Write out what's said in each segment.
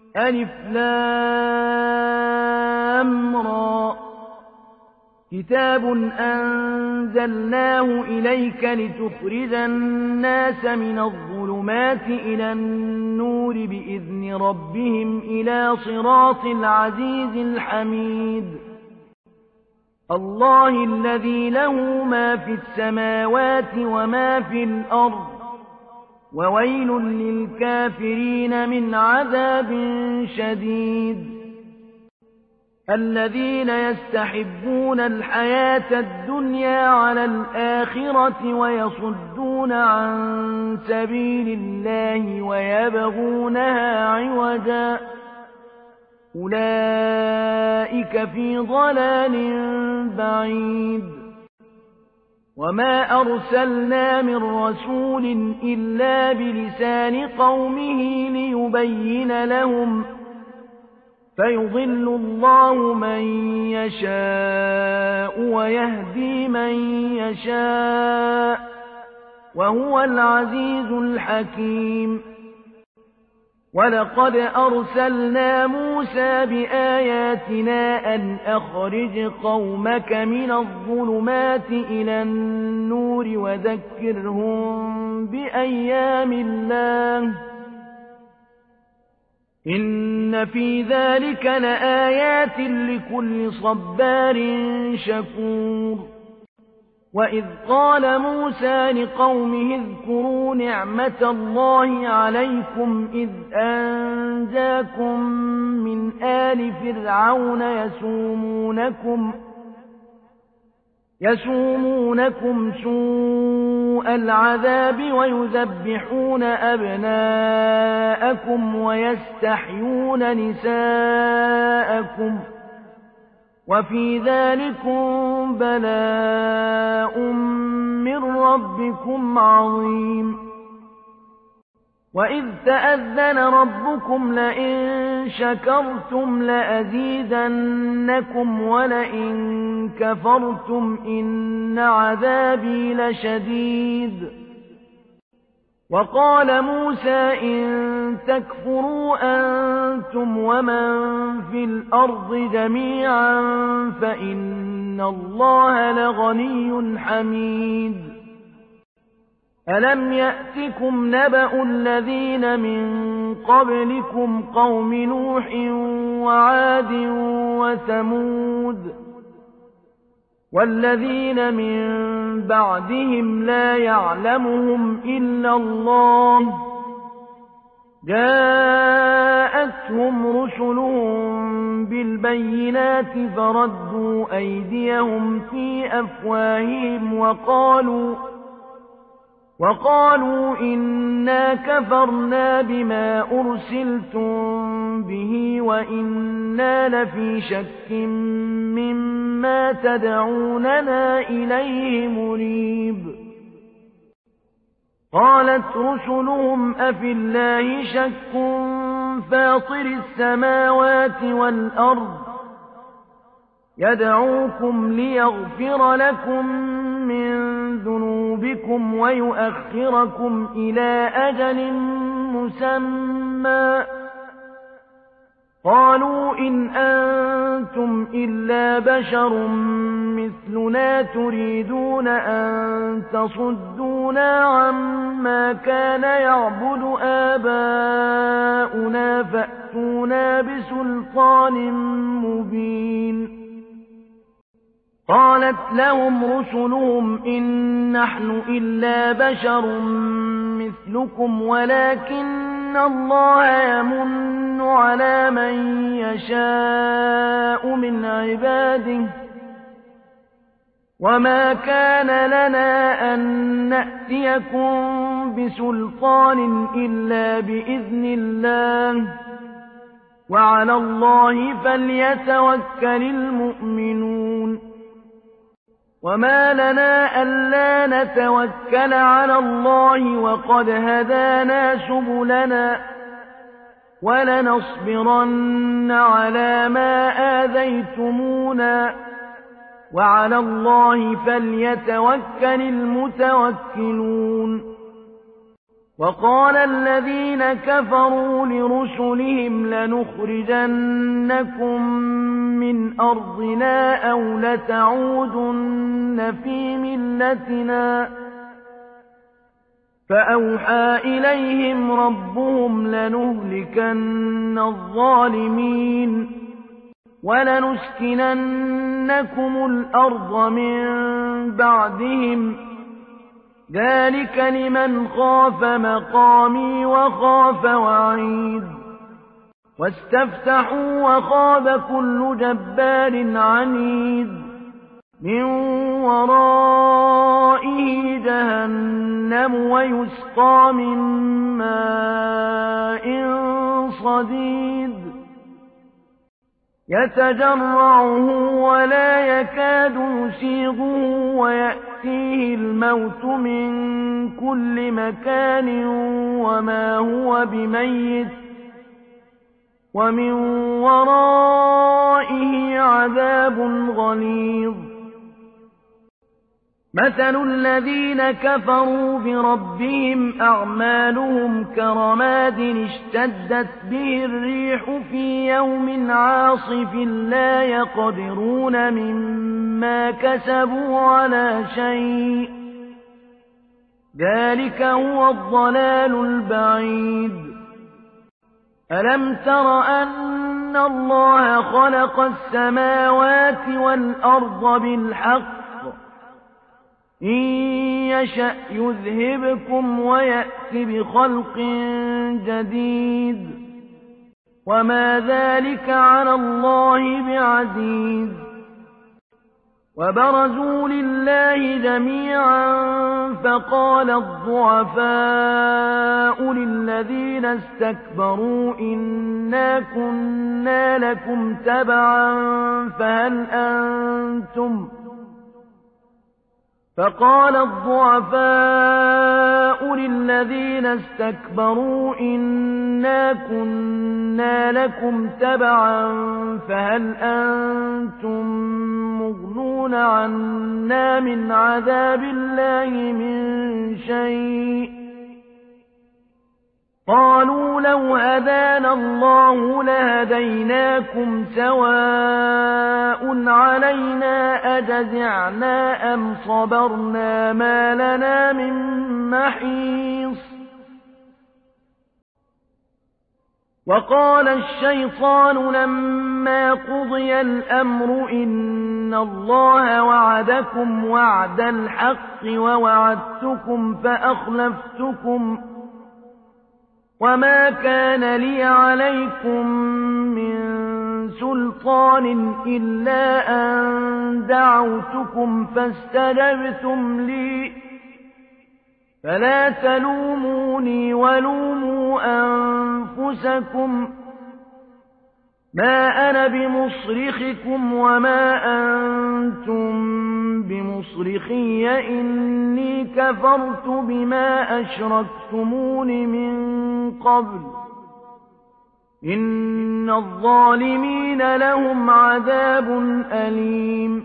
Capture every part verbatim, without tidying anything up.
ألف لام را كتاب أنزلناه إليك لتخرج الناس من الظلمات إلى النور بإذن ربهم إلى صراط العزيز الحميد الله الذي له ما في السماوات وما في الأرض وويل للكافرين من عذاب شديد الذين يستحبون الحياة الدنيا على الآخرة ويصدون عن سبيل الله ويبغونها عوجا أولئك في ضلال بعيد وما أرسلنا من رسول إلا بلسان قومه ليبين لهم فيضل الله من يشاء ويهدي من يشاء وهو العزيز الحكيم ولقد أرسلنا موسى بآياتنا أن أخرج قومك من الظلمات إلى النور وذكرهم بأيام الله إن في ذلك لآيات لكل صبار شكور وإذ قال موسى لقومه اذكروا نعمة الله عليكم إذ أنجاكم من آل فرعون يسومونكم يسومونكم سوء العذاب ويذبحون أبناءكم ويستحيون نساءكم وفي ذلكم بلاء من ربكم عظيم وإذ تأذن ربكم لئن شكرتم لأزيدنكم ولئن كفرتم إن عذابي لشديد وقال موسى إن تكفروا أنتم ومن في الأرض جميعا فإن الله لغني حميد ألم يأتكم نبأ الذين من قبلكم قوم نوح وعاد وثمود والذين من بعدهم لا يعلمهم إلا الله جاءتهم رسلهم بالبينات فردوا أيديهم في أفواههم وقالوا وقالوا إنا كفرنا بما أرسلتم به وإنا لفي شك مما تدعوننا إليه مريب قالت رسلهم أفي الله شك فاطر السماوات والأرض يدعوكم ليغفر لكم من ذنوبكم ويؤخركم إلى أجل مسمى قالوا إن أنتم إلا بشر مثلنا تريدون أن تصدونا عما كان يعبد آباؤنا فأتونا بسلطان مبين قالت لهم رسلهم إن نحن إلا بشر مثلكم ولكن الله يمن على من يشاء من عباده وما كان لنا أن نأتيكم بسلطان إلا بإذن الله وعلى الله فليتوكل المؤمنون وما لنا ألا نتوكل على الله وقد هدانا سبلنا ولنصبرن على ما آذيتمونا وعلى الله فليتوكل المتوكلون وقال الذين كفروا لرسلهم لنخرجنكم من أرضنا أو لتعودن في ملتنا فأوحى إليهم ربهم لنهلكن الظالمين ولنسكننكم الأرض من بعدهم ذلك لمن خاف مقامي وخاف وعيد واستفتحوا وخاب كل جبار عنيد من ورائه جهنم ويسقى من ماء صديد يتجرعه ولا يكاد يسيغه ويأتيه الموت من كل مكان وما هو بميت ومن ورائه عذاب غليظ مثل الذين كفروا بربهم أعمالهم كرماد اشتدت به الريح في يوم عاصف لا يقدرون مما كسبوا على شيء ذلك هو الضلال البعيد ألم تر أن الله خلق السماوات والأرض بالحق إن يشأ يذهبكم ويأت بخلق جديد وما ذلك على الله بعزيز وبرزوا لله جميعا فقال الضعفاء للذين استكبروا إنا كنا لكم تبعا فهل أنتم فقال الضعفاء للذين استكبروا إنا كنا لكم تبعا فهل أنتم مغنون عنا من عذاب الله من شيء قالوا لو هدانا الله لهديناكم سواء علينا أجزعنا أم صبرنا ما لنا من محيص وقال الشيطان لما قضي الأمر إن الله وعدكم وعد الحق ووعدتكم فأخلفتكم وما كان لي عليكم من سلطان إلا أن دعوتكم فاستجبتم لي فلا تلوموني ولوموا أنفسكم ما أنا بمصرخكم وما أنتم بمصرخي إني كفرت بما أشركتمون من قبل إن الظالمين لهم عذاب أليم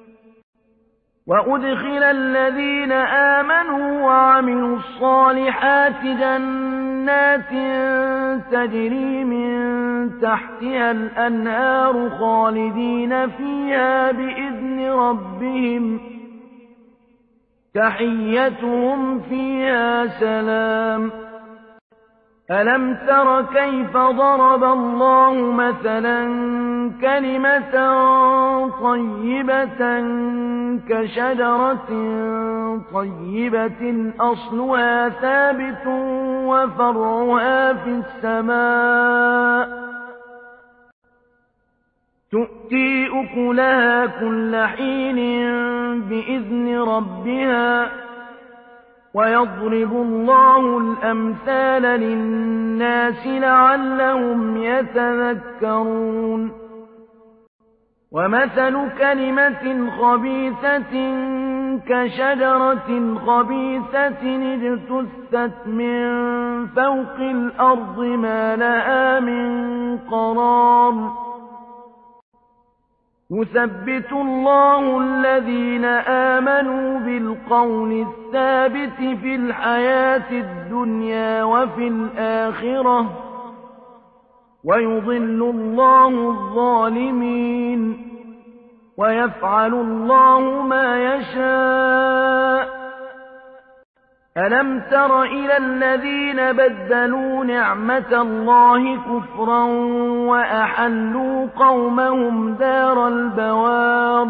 وأدخل الذين آمنوا وعملوا الصالحات جنات تجري من تحتها الأنهار خالدين فيها بإذن ربهم تحيتهم فيها سلام ألم تر كيف ضرب الله مثلا كلمة طيبة كشجرة طيبة أصلها ثابت وفرعها في السماء تؤتي أكلها كل حين بإذن ربها ويضرب الله الأمثال للناس لعلهم يتذكرون ومثل كلمة خبيثة كشجرة خبيثة اجتثت من فوق الأرض ما لها من قرار يثبت الله الذين آمنوا بالقول الثابت في الحياة الدنيا وفي الآخرة ويضل الله الظالمين ويفعل الله ما يشاء. ألم تر إلى الذين بدلوا نعمة الله كفرا وأحلوا قومهم دار البوار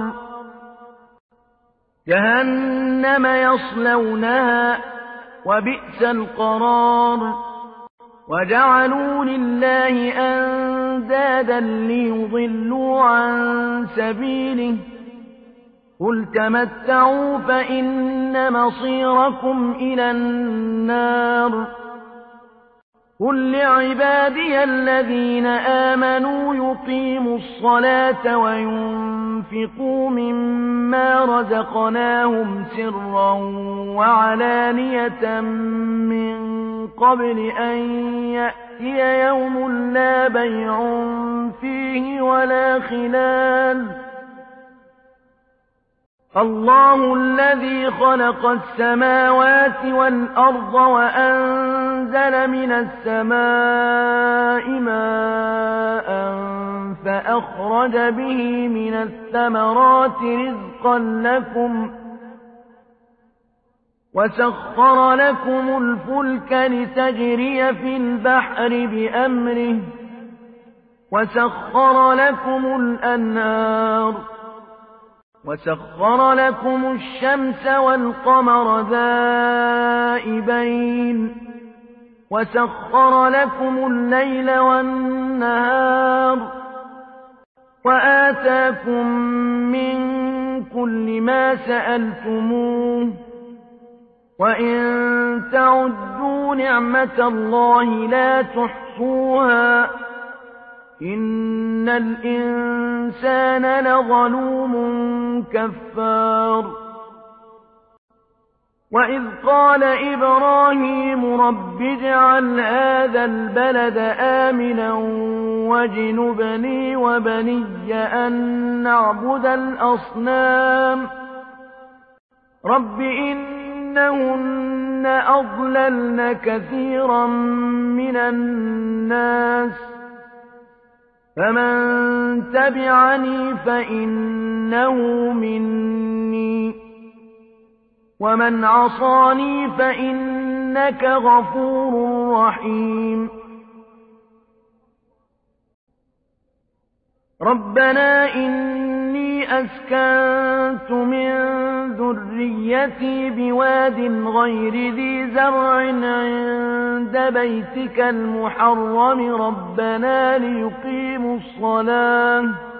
جهنم يصلونها وبئس القرار وجعلوا لله أندادا ليضلوا عن سبيله قل تمتعوا فإن مصيركم إلى النار قل لعبادي الذين آمنوا يقيموا الصلاة وينفقوا مما رزقناهم سرا وعلانية من قبل أن يأتي يوم لا بيع فيه ولا خلال الله الذي خلق السماوات والأرض وأنزل من السماء ماء فأخرج به من الثمرات رزقا لكم وسخر لكم الفلك لتجري في البحر بأمره وسخر لكم الأنهار وسخر لكم الشمس والقمر دائبين وسخر لكم الليل والنهار وآتاكم من كل ما سألتموه وإن تعدوا نعمة الله لا تحصوها إن الإنسان لظلوم كفار وإذ قال إبراهيم رب اجعل هذا البلد آمنا واجنبني وبني أن نعبد الأصنام رب إنهن أضللن كثيرا من الناس فمن تبعني فإنه مني ومن عصاني فإنك غفور رحيم ربنا إني أسكنت من ذريتي بواد غير ذي زرع عند بيتك المحرم ربنا ليقيموا الصلاة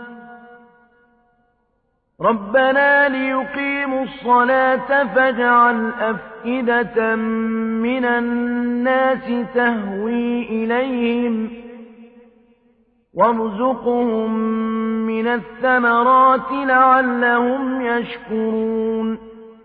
ربنا ليقيموا الصلاة فاجعل أفئدة من الناس تهوي إليهم وارزقهم من الثمرات لعلهم يشكرون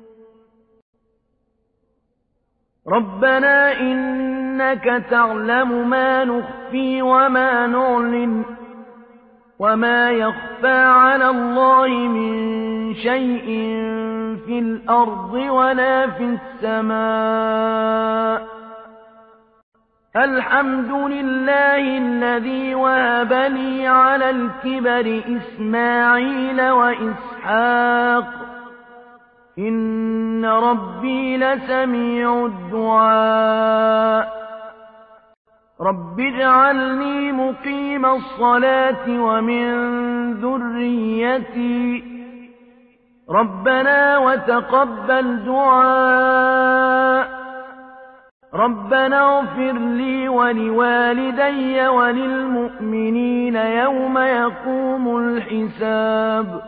ربنا إنك تعلم ما نخفي وما نعلن وما يخفى على الله من شيء في الأرض ولا في السماء الحمد لله الذي وهب لي على الكبر إسماعيل وإسحاق إن ربي لسميع الدعاء رب اجعلني مقيم الصلاة ومن ذريتي ربنا وتقبل دعاء ربنا اغفر لي ولوالدي وللمؤمنين يوم يقوم الحساب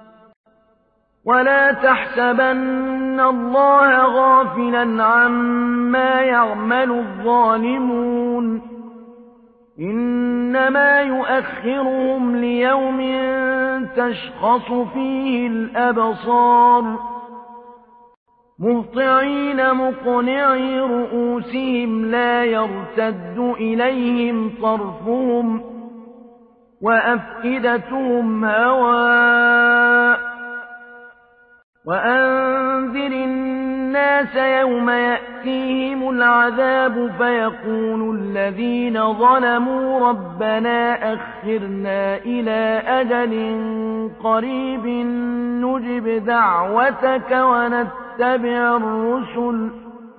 ولا تحسبن الله غافلا عما يعمل الظالمون إنما يؤخرهم ليوم تشخص فيه الأبصار مهطعين مقنعي رؤوسهم لا يرتد إليهم طرفهم وأفئدتهم هواء وأنذر الناس يوم يأتيهم العذاب فيقول الذين ظلموا ربنا أخرنا إلى أجل قريب نجب دعوتك ونتبع الرسل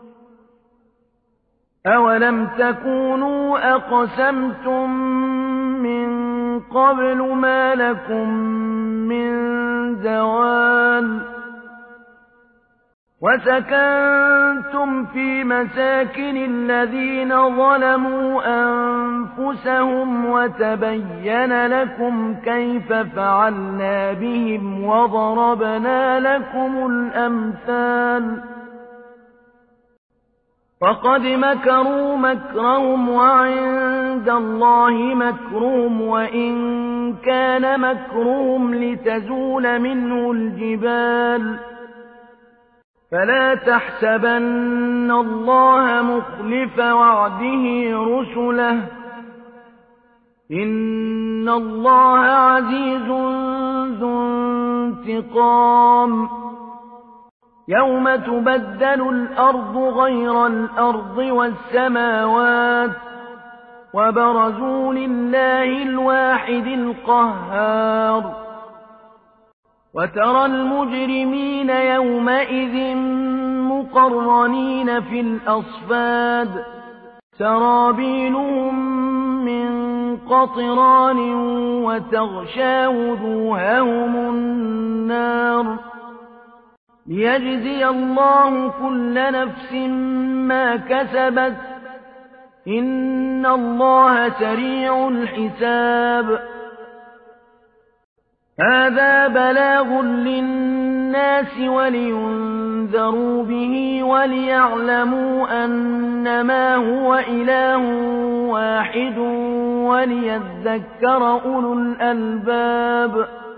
أولم تكونوا أقسمتم من قبل ما لكم من زوال وسكنتم في مساكن الذين ظلموا أنفسهم وتبين لكم كيف فعلنا بهم وضربنا لكم الأمثال فقد مكروا مكرهم وعند الله مكرهم وإن كان مكرهم لتزول منه الجبال فلا تحسبن الله مخلف وعده رسله إن الله عزيز ذو انتقام يوم تبدل الأرض غير الأرض والسماوات وبرزوا لله الواحد القهار وترى المجرمين يومئذ مقرنين في الأصفاد سرابيلهم من قطران وتغشى وجوههم النار ليجزي الله كل نفس ما كسبت إن الله سريع الحساب هذا بلاغ للناس ولينذروا به وليعلموا أنما هو إله واحد وليذكر أولو الألباب